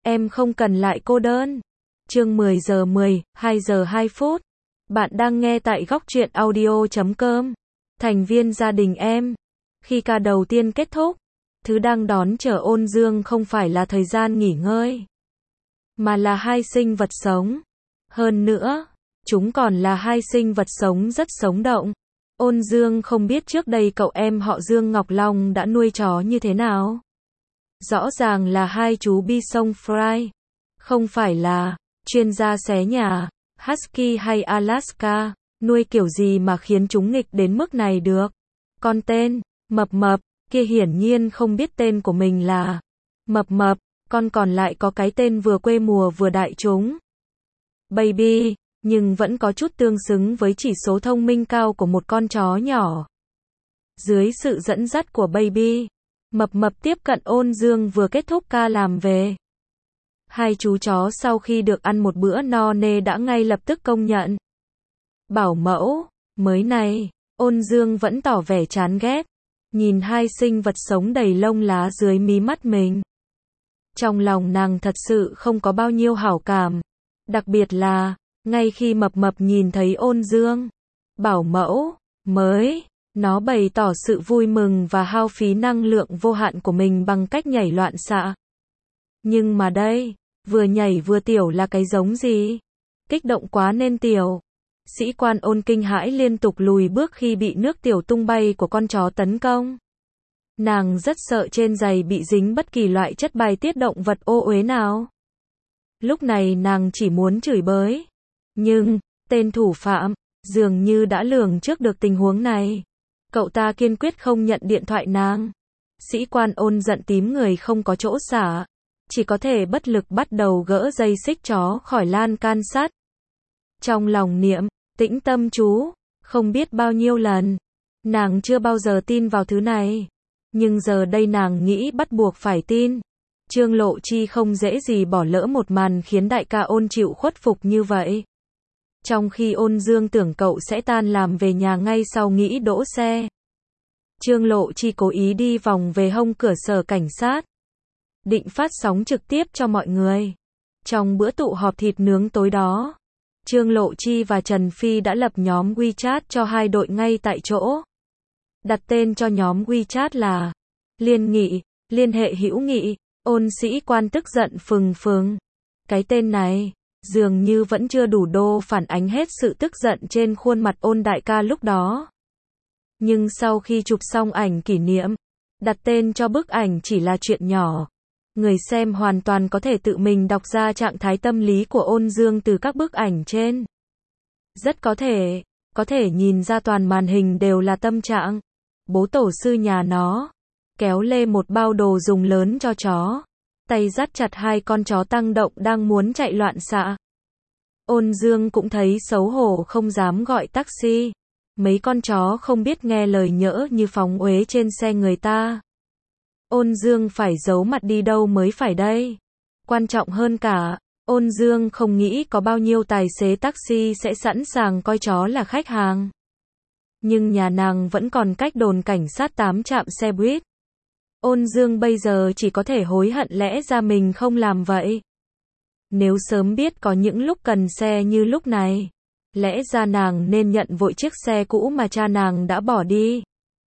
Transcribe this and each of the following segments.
em không cần lại cô đơn. Chương 10 giờ 10, 2 giờ 2 phút. Bạn đang nghe tại góc truyện audio.com. Thành viên gia đình em. Khi ca đầu tiên kết thúc, thứ đang đón chờ Ôn Dương không phải là thời gian nghỉ ngơi, mà là hai sinh vật sống. Hơn nữa, chúng còn là hai sinh vật sống rất sống động. Ôn Dương không biết trước đây cậu em họ Dương Ngọc Long đã nuôi chó như thế nào. Rõ ràng là hai chú Bison Fry. Không phải là chuyên gia xé nhà, Husky hay Alaska, nuôi kiểu gì mà khiến chúng nghịch đến mức này được. Con tên, Mập Mập, kia hiển nhiên không biết tên của mình là Mập Mập, con còn lại có cái tên vừa quê mùa vừa đại chúng. Baby, nhưng vẫn có chút tương xứng với chỉ số thông minh cao của một con chó nhỏ. Dưới sự dẫn dắt của Baby, Mập Mập tiếp cận Ôn Dương vừa kết thúc ca làm về. Hai chú chó sau khi được ăn một bữa no nê đã ngay lập tức công nhận. Bảo mẫu mới này, Ôn Dương vẫn tỏ vẻ chán ghét, nhìn hai sinh vật sống đầy lông lá dưới mí mắt mình. Trong lòng nàng thật sự không có bao nhiêu hảo cảm, đặc biệt là ngay khi Mập Mập nhìn thấy Ôn Dương, bảo mẫu mới, nó bày tỏ sự vui mừng và hao phí năng lượng vô hạn của mình bằng cách nhảy loạn xạ. Nhưng mà đây, vừa nhảy vừa tiểu là cái giống gì? Kích động quá nên tiểu. Sĩ quan Ôn kinh hãi liên tục lùi bước khi bị nước tiểu tung bay của con chó tấn công. Nàng rất sợ trên giày bị dính bất kỳ loại chất bài tiết động vật ô uế nào. Lúc này nàng chỉ muốn chửi bới. Nhưng, tên thủ phạm, dường như đã lường trước được tình huống này. Cậu ta kiên quyết không nhận điện thoại nàng. Sĩ quan Ôn giận tím người không có chỗ xả. Chỉ có thể bất lực bắt đầu gỡ dây xích chó khỏi lan can sắt. Trong lòng niệm, tĩnh tâm chú, không biết bao nhiêu lần. Nàng chưa bao giờ tin vào thứ này. Nhưng giờ đây nàng nghĩ bắt buộc phải tin. Trương Lộ Chi không dễ gì bỏ lỡ một màn khiến đại ca Ôn chịu khuất phục như vậy. Trong khi Ôn Dương tưởng cậu sẽ tan làm về nhà ngay sau nghĩ đỗ xe, Trương Lộ Chi cố ý đi vòng về hông cửa sở cảnh sát, định phát sóng trực tiếp cho mọi người. Trong bữa tụ họp thịt nướng tối đó, Trương Lộ Chi và Trần Phi đã lập nhóm WeChat cho hai đội ngay tại chỗ. Đặt tên cho nhóm WeChat là Liên Nghị, Liên hệ hữu nghị. Ôn sĩ quan tức giận phừng phừng. Cái tên này, dường như vẫn chưa đủ đô phản ánh hết sự tức giận trên khuôn mặt Ôn đại ca lúc đó. Nhưng sau khi chụp xong ảnh kỷ niệm, đặt tên cho bức ảnh chỉ là chuyện nhỏ. Người xem hoàn toàn có thể tự mình đọc ra trạng thái tâm lý của Ôn Dương từ các bức ảnh trên. Rất có thể nhìn ra toàn màn hình đều là tâm trạng. Bố tổ sư nhà nó kéo lê một bao đồ dùng lớn cho chó, tay dắt chặt hai con chó tăng động đang muốn chạy loạn xạ. Ôn Dương cũng thấy xấu hổ không dám gọi taxi. Mấy con chó không biết nghe lời nhỡ như phóng uế trên xe người ta. Ôn Dương phải giấu mặt đi đâu mới phải đây. Quan trọng hơn cả, Ôn Dương không nghĩ có bao nhiêu tài xế taxi sẽ sẵn sàng coi chó là khách hàng. Nhưng nhà nàng vẫn còn cách đồn cảnh sát 8 trạm xe buýt. Ôn Dương bây giờ chỉ có thể hối hận lẽ ra mình không làm vậy. Nếu sớm biết có những lúc cần xe như lúc này, lẽ ra nàng nên nhận vội chiếc xe cũ mà cha nàng đã bỏ đi.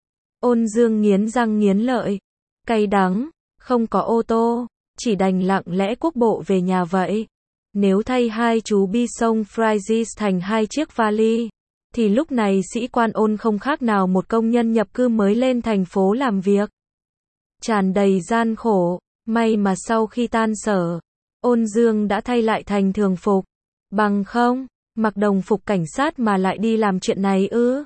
Ôn Dương nghiến răng nghiến lợi. Cay đắng, không có ô tô, chỉ đành lặng lẽ quốc bộ về nhà vậy. Nếu thay hai chú Bison Fries thành hai chiếc vali, thì lúc này sĩ quan Ôn không khác nào một công nhân nhập cư mới lên thành phố làm việc. Tràn đầy gian khổ, may mà sau khi tan sở, Ôn Dương đã thay lại thành thường phục. Bằng không, mặc đồng phục cảnh sát mà lại đi làm chuyện này ư?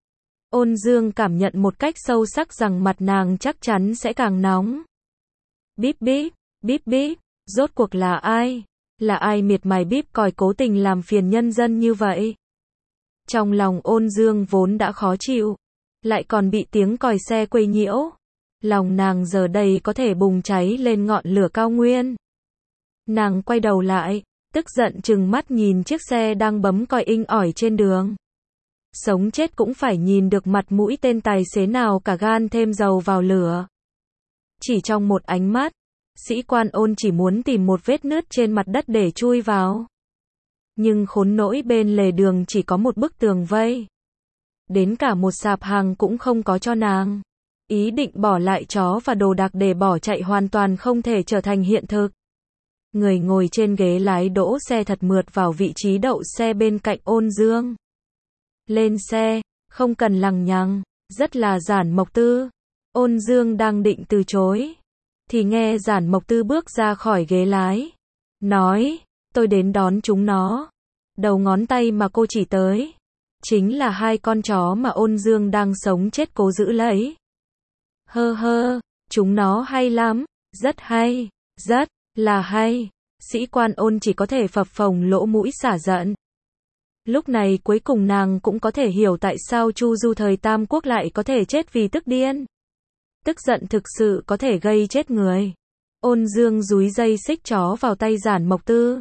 Ôn Dương cảm nhận một cách sâu sắc rằng mặt nàng chắc chắn sẽ càng nóng. Bíp bíp, bíp bíp, rốt cuộc là ai? Là ai miệt mài bíp còi cố tình làm phiền nhân dân như vậy? Trong lòng Ôn Dương vốn đã khó chịu, lại còn bị tiếng còi xe quấy nhiễu. Lòng nàng giờ đây có thể bùng cháy lên ngọn lửa cao nguyên. Nàng quay đầu lại, tức giận trừng mắt nhìn chiếc xe đang bấm còi inh ỏi trên đường. Sống chết cũng phải nhìn được mặt mũi tên tài xế nào cả gan thêm dầu vào lửa. Chỉ trong một ánh mắt, Sĩ Quan Ôn chỉ muốn tìm một vết nứt trên mặt đất để chui vào. Nhưng khốn nỗi bên lề đường chỉ có một bức tường vây. Đến cả một sạp hàng cũng không có cho nàng. Ý định bỏ lại chó và đồ đạc để bỏ chạy hoàn toàn không thể trở thành hiện thực. Người ngồi trên ghế lái đỗ xe thật mượt vào vị trí đậu xe bên cạnh Ôn Dương. Lên xe, không cần lằng nhằng, rất là Giản Mộc Tư. Ôn Dương đang định từ chối, thì nghe Giản Mộc Tư bước ra khỏi ghế lái. Nói, tôi đến đón chúng nó. Đầu ngón tay mà cô chỉ tới chính là hai con chó mà Ôn Dương đang sống chết cố giữ lấy. Hơ hơ, chúng nó hay lắm, rất hay, rất là hay. Sĩ Quan Ôn chỉ có thể phập phồng lỗ mũi xả giận. Lúc này cuối cùng nàng cũng có thể hiểu tại sao Chu Du thời Tam Quốc lại có thể chết vì tức điên. Tức giận thực sự có thể gây chết người. Ôn Dương dúi dây xích chó vào tay Giản Mộc Tư.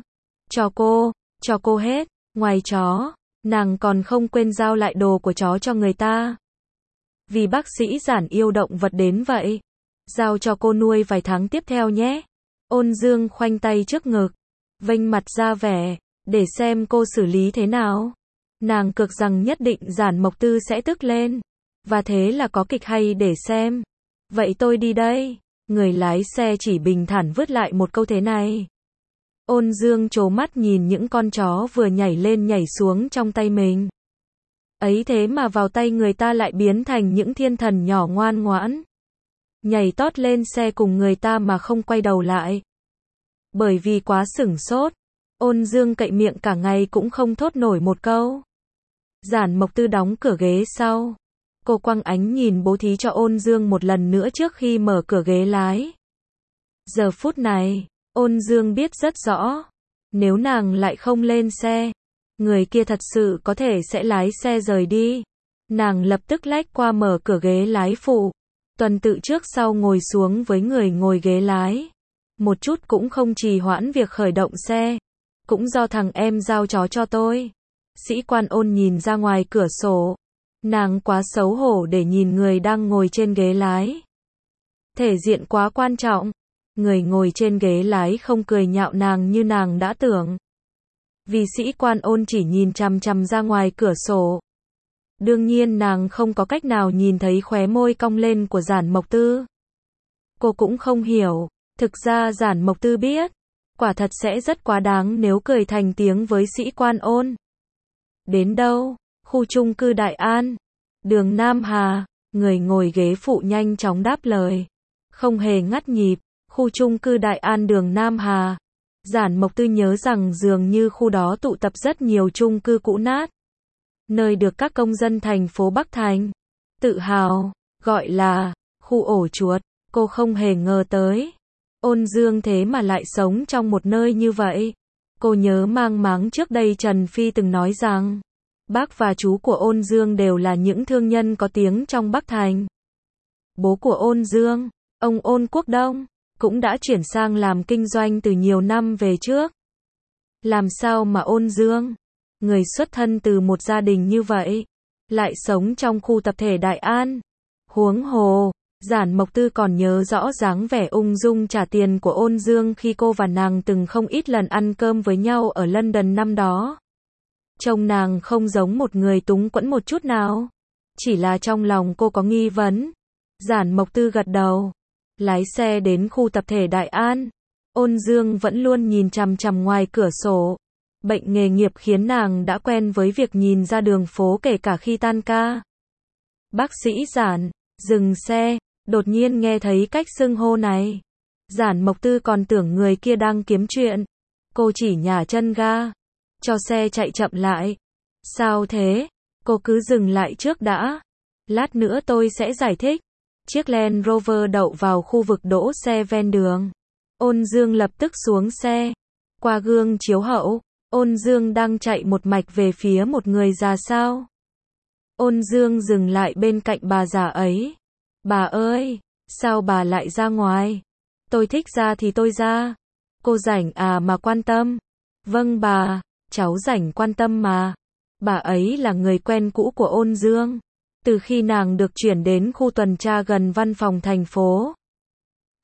Cho cô hết, ngoài chó, nàng còn không quên giao lại đồ của chó cho người ta. Vì bác sĩ Giản yêu động vật đến vậy. Giao cho cô nuôi vài tháng tiếp theo nhé. Ôn Dương khoanh tay trước ngực, vênh mặt ra vẻ, để xem cô xử lý thế nào. Nàng cược rằng nhất định Giản Mộc Tư sẽ tức lên. Và thế là có kịch hay để xem. Vậy tôi đi đây. Người lái xe chỉ bình thản vứt lại một câu thế này. Ôn Dương trố mắt nhìn những con chó vừa nhảy lên nhảy xuống trong tay mình. Ấy thế mà vào tay người ta lại biến thành những thiên thần nhỏ ngoan ngoãn. Nhảy tót lên xe cùng người ta mà không quay đầu lại. Bởi vì quá sửng sốt, Ôn Dương cậy miệng cả ngày cũng không thốt nổi một câu. Giản Mộc Tư đóng cửa ghế sau. Cô quăng ánh nhìn bố thí cho Ôn Dương một lần nữa trước khi mở cửa ghế lái. Giờ phút này, Ôn Dương biết rất rõ, nếu nàng lại không lên xe, người kia thật sự có thể sẽ lái xe rời đi. Nàng lập tức lách qua mở cửa ghế lái phụ. Tuần tự trước sau ngồi xuống với người ngồi ghế lái. Một chút cũng không trì hoãn việc khởi động xe. Cũng do thằng em giao chó cho tôi. Sĩ Quan Ôn nhìn ra ngoài cửa sổ. Nàng quá xấu hổ để nhìn người đang ngồi trên ghế lái. Thể diện quá quan trọng. Người ngồi trên ghế lái không cười nhạo nàng như nàng đã tưởng. Vì Sĩ Quan Ôn chỉ nhìn chằm chằm ra ngoài cửa sổ. Đương nhiên nàng không có cách nào nhìn thấy khóe môi cong lên của Giản Mộc Tư. Cô cũng không hiểu. Thực ra Giản Mộc Tư biết. Quả thật sẽ rất quá đáng nếu cười thành tiếng với Sĩ Quan Ôn. Đến đâu? Khu chung cư Đại An. Đường Nam Hà. Người ngồi ghế phụ nhanh chóng đáp lời. Không hề ngắt nhịp. Khu chung cư Đại An đường Nam Hà. Giản Mộc Tư nhớ rằng dường như khu đó tụ tập rất nhiều chung cư cũ nát. Nơi được các công dân thành phố Bắc Thành tự hào gọi là khu ổ chuột. Cô không hề ngờ tới Ôn Dương thế mà lại sống trong một nơi như vậy. Cô nhớ mang máng trước đây Trần Phi từng nói rằng bác và chú của Ôn Dương đều là những thương nhân có tiếng trong Bắc Thành. Bố của Ôn Dương, ông Ôn Quốc Đông, cũng đã chuyển sang làm kinh doanh từ nhiều năm về trước. Làm sao mà Ôn Dương, người xuất thân từ một gia đình như vậy, lại sống trong khu tập thể Đại An? Huống hồ, Giản Mộc Tư còn nhớ rõ dáng vẻ ung dung trả tiền của Ôn Dương khi cô và nàng từng không ít lần ăn cơm với nhau ở London năm đó. Trông nàng không giống một người túng quẫn một chút nào. Chỉ là trong lòng cô có nghi vấn. Giản Mộc Tư gật đầu. Lái xe đến khu tập thể Đại An. Ôn Dương vẫn luôn nhìn chằm chằm ngoài cửa sổ. Bệnh nghề nghiệp khiến nàng đã quen với việc nhìn ra đường phố kể cả khi tan ca. Bác sĩ Giản, dừng xe. Đột nhiên nghe thấy cách xưng hô này. Giản Mộc Tư còn tưởng người kia đang kiếm chuyện. Cô chỉ nhả chân ga. Cho xe chạy chậm lại. Sao thế? Cô cứ dừng lại trước đã. Lát nữa tôi sẽ giải thích. Chiếc Land Rover đậu vào khu vực đỗ xe ven đường. Ôn Dương lập tức xuống xe. Qua gương chiếu hậu, Ôn Dương đang chạy một mạch về phía một người già sao. Ôn Dương dừng lại bên cạnh bà già ấy. Bà ơi, sao bà lại ra ngoài? Tôi thích ra thì tôi ra. Cô rảnh à mà quan tâm? Vâng bà, cháu rảnh quan tâm mà. Bà ấy là người quen cũ của Ôn Dương. Từ khi nàng được chuyển đến khu tuần tra gần văn phòng thành phố.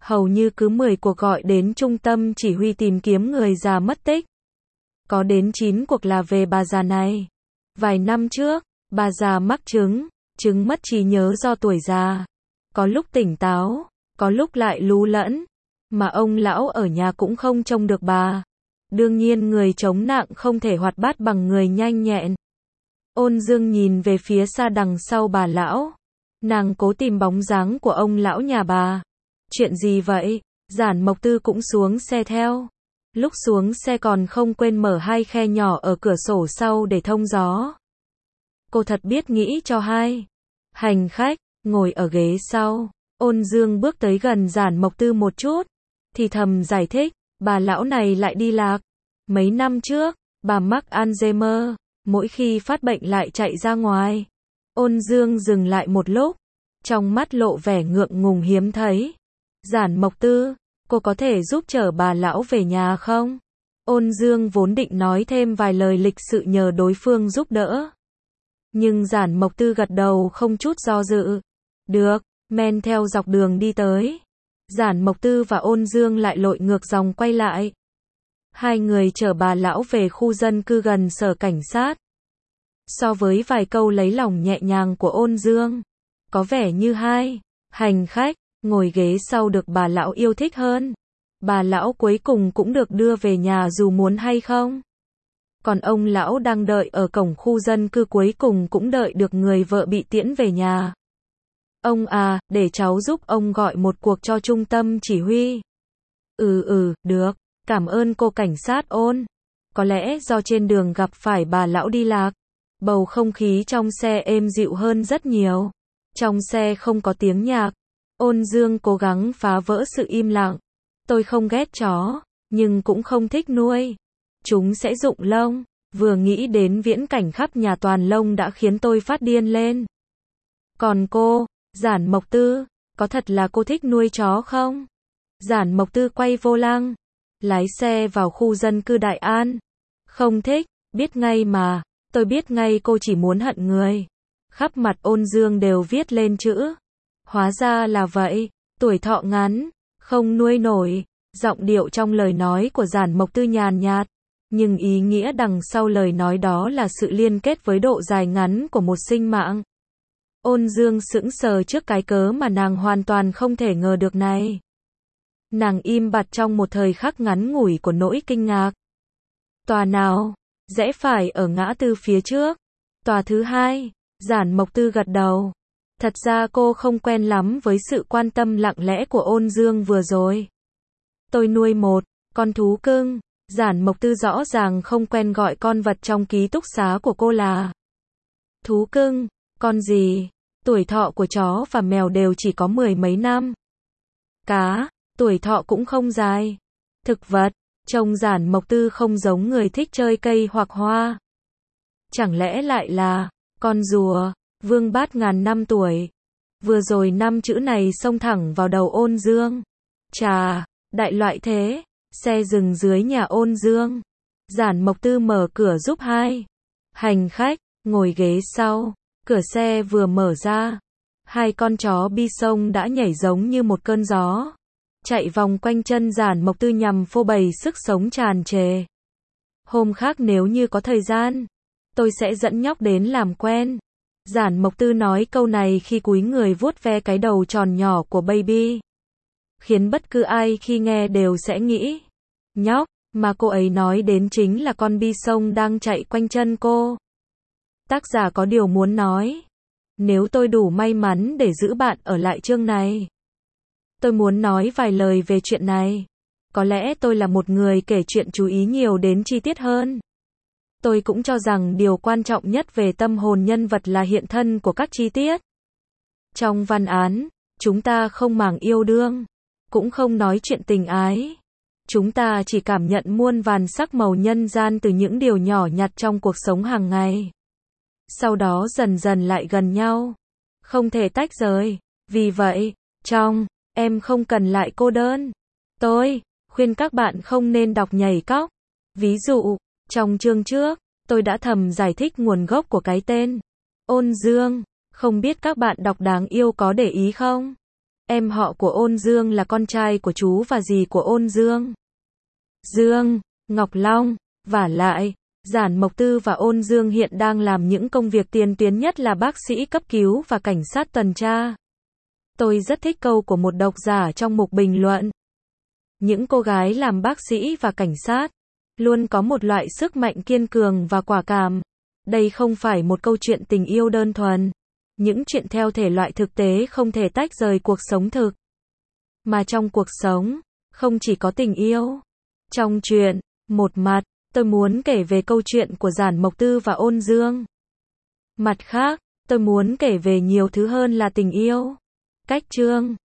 hầu như cứ 10 cuộc gọi đến trung tâm chỉ huy tìm kiếm người già mất tích. Có đến 9 cuộc là về bà già này. Vài năm trước, bà già mắc chứng mất trí nhớ do tuổi già. Có lúc tỉnh táo, có lúc lại lú lẫn. Mà ông lão ở nhà cũng không trông được bà. Đương nhiên người chống nặng không thể hoạt bát bằng người nhanh nhẹn. Ôn Dương nhìn về phía xa đằng sau bà lão. Nàng cố tìm bóng dáng của ông lão nhà bà. Chuyện gì vậy? Giản Mộc Tư cũng xuống xe theo. Lúc xuống xe còn không quên mở 2 khe nhỏ ở cửa sổ sau để thông gió. Cô thật biết nghĩ cho hai hành khách ngồi ở ghế sau. Ôn Dương bước tới gần Giản Mộc Tư một chút, thì thầm giải thích, bà lão này lại đi lạc. Mấy năm trước, bà mắc Alzheimer, mỗi khi phát bệnh lại chạy ra ngoài. Ôn Dương dừng lại một lúc, trong mắt lộ vẻ ngượng ngùng hiếm thấy. Giản Mộc Tư, cô có thể giúp chở bà lão về nhà không? Ôn Dương vốn định nói thêm vài lời lịch sự nhờ đối phương giúp đỡ. Nhưng Giản Mộc Tư gật đầu không chút do dự. Được, men theo dọc đường đi tới. Giản Mộc Tư và Ôn Dương lại lội ngược dòng quay lại. Hai người chở bà lão về khu dân cư gần sở cảnh sát. So với vài câu lấy lòng nhẹ nhàng của Ôn Dương, có vẻ như hai hành khách ngồi ghế sau được bà lão yêu thích hơn. Bà lão cuối cùng cũng được đưa về nhà dù muốn hay không. Còn ông lão đang đợi ở cổng khu dân cư cuối cùng cũng đợi được người vợ bị tiễn về nhà. Ông à, để cháu giúp ông gọi một cuộc cho trung tâm chỉ huy. Được, cảm ơn cô cảnh sát Ôn. Có lẽ do trên đường gặp phải bà lão đi lạc, bầu không khí trong xe êm dịu hơn rất nhiều. Trong xe không có tiếng nhạc. Ôn Dương cố gắng phá vỡ sự im lặng. Tôi không ghét chó, nhưng cũng không thích nuôi. Chúng sẽ rụng lông. Vừa nghĩ đến viễn cảnh khắp nhà toàn lông đã khiến tôi phát điên lên. Còn cô, Giản Mộc Tư, có thật là cô thích nuôi chó không? Giản Mộc Tư quay vô lăng, lái xe vào khu dân cư Đại An. Không thích, biết ngay mà, tôi biết ngay cô chỉ muốn hận người. Khắp mặt Ôn Dương đều viết lên chữ. Hóa ra là vậy, tuổi thọ ngắn, không nuôi nổi. Giọng điệu trong lời nói của Giản Mộc Tư nhàn nhạt, nhưng ý nghĩa đằng sau lời nói đó là sự liên kết với độ dài ngắn của một sinh mạng. Ôn Dương sững sờ trước cái cớ mà nàng hoàn toàn không thể ngờ được này. Nàng im bặt trong một thời khắc ngắn ngủi của nỗi kinh ngạc. Tòa nào? Rẽ phải ở ngã tư phía trước. Tòa thứ 2. Giản Mộc Tư gật đầu. Thật ra cô không quen lắm với sự quan tâm lặng lẽ của Ôn Dương vừa rồi. Tôi nuôi một con thú cưng. Giản Mộc Tư rõ ràng không quen gọi con vật trong ký túc xá của cô là thú cưng. Con gì? Tuổi thọ của chó và mèo đều chỉ có 10 mấy năm. Cá, tuổi thọ cũng không dài. Thực vật, trông Giản Mộc Tư không giống người thích chơi cây hoặc hoa. Chẳng lẽ lại là con rùa, vương bát ngàn năm tuổi. Vừa rồi 5 chữ này xông thẳng vào đầu Ôn Dương. Chà, đại loại thế. Xe dừng dưới nhà Ôn Dương. Giản Mộc Tư mở cửa giúp hai hành khách ngồi ghế sau. Cửa xe vừa mở ra, 2 con chó Bisong đã nhảy giống như một cơn gió, chạy vòng quanh chân Giản Mộc Tư nhằm phô bày sức sống tràn trề. Hôm khác nếu như có thời gian, tôi sẽ dẫn nhóc đến làm quen. Giản Mộc Tư nói câu này khi cúi người vuốt ve cái đầu tròn nhỏ của baby, khiến bất cứ ai khi nghe đều sẽ nghĩ, nhóc, mà cô ấy nói đến chính là con Bisong đang chạy quanh chân cô. Tác giả có điều muốn nói. Nếu tôi đủ may mắn để giữ bạn ở lại chương này, tôi muốn nói vài lời về chuyện này. Có lẽ tôi là một người kể chuyện chú ý nhiều đến chi tiết hơn. Tôi cũng cho rằng điều quan trọng nhất về tâm hồn nhân vật là hiện thân của các chi tiết. Trong văn án, chúng ta không màng yêu đương, cũng không nói chuyện tình ái. Chúng ta chỉ cảm nhận muôn vàn sắc màu nhân gian từ những điều nhỏ nhặt trong cuộc sống hàng ngày. Sau đó dần dần lại gần nhau. Không thể tách rời. Vì vậy, trong Em không cần lại cô đơn, tôi khuyên các bạn không nên đọc nhảy cóc. Ví dụ, trong chương trước, tôi đã thầm giải thích nguồn gốc của cái tên Ôn Dương. Không biết các bạn đọc đáng yêu có để ý không? Em họ của Ôn Dương là con trai của chú và dì của Ôn Dương. Dương, Ngọc Long, vả lại, Giản Mộc Tư và Ôn Dương hiện đang làm những công việc tiên tiến nhất là bác sĩ cấp cứu và cảnh sát tuần tra. Tôi rất thích câu của một độc giả trong mục bình luận. Những cô gái làm bác sĩ và cảnh sát luôn có một loại sức mạnh kiên cường và quả cảm. Đây không phải một câu chuyện tình yêu đơn thuần. Những chuyện theo thể loại thực tế không thể tách rời cuộc sống thực. Mà trong cuộc sống, không chỉ có tình yêu. Trong chuyện, một mặt, tôi muốn kể về câu chuyện của Giản Mộc Tư và Ôn Dương. Mặt khác, tôi muốn kể về nhiều thứ hơn là tình yêu. Cách chương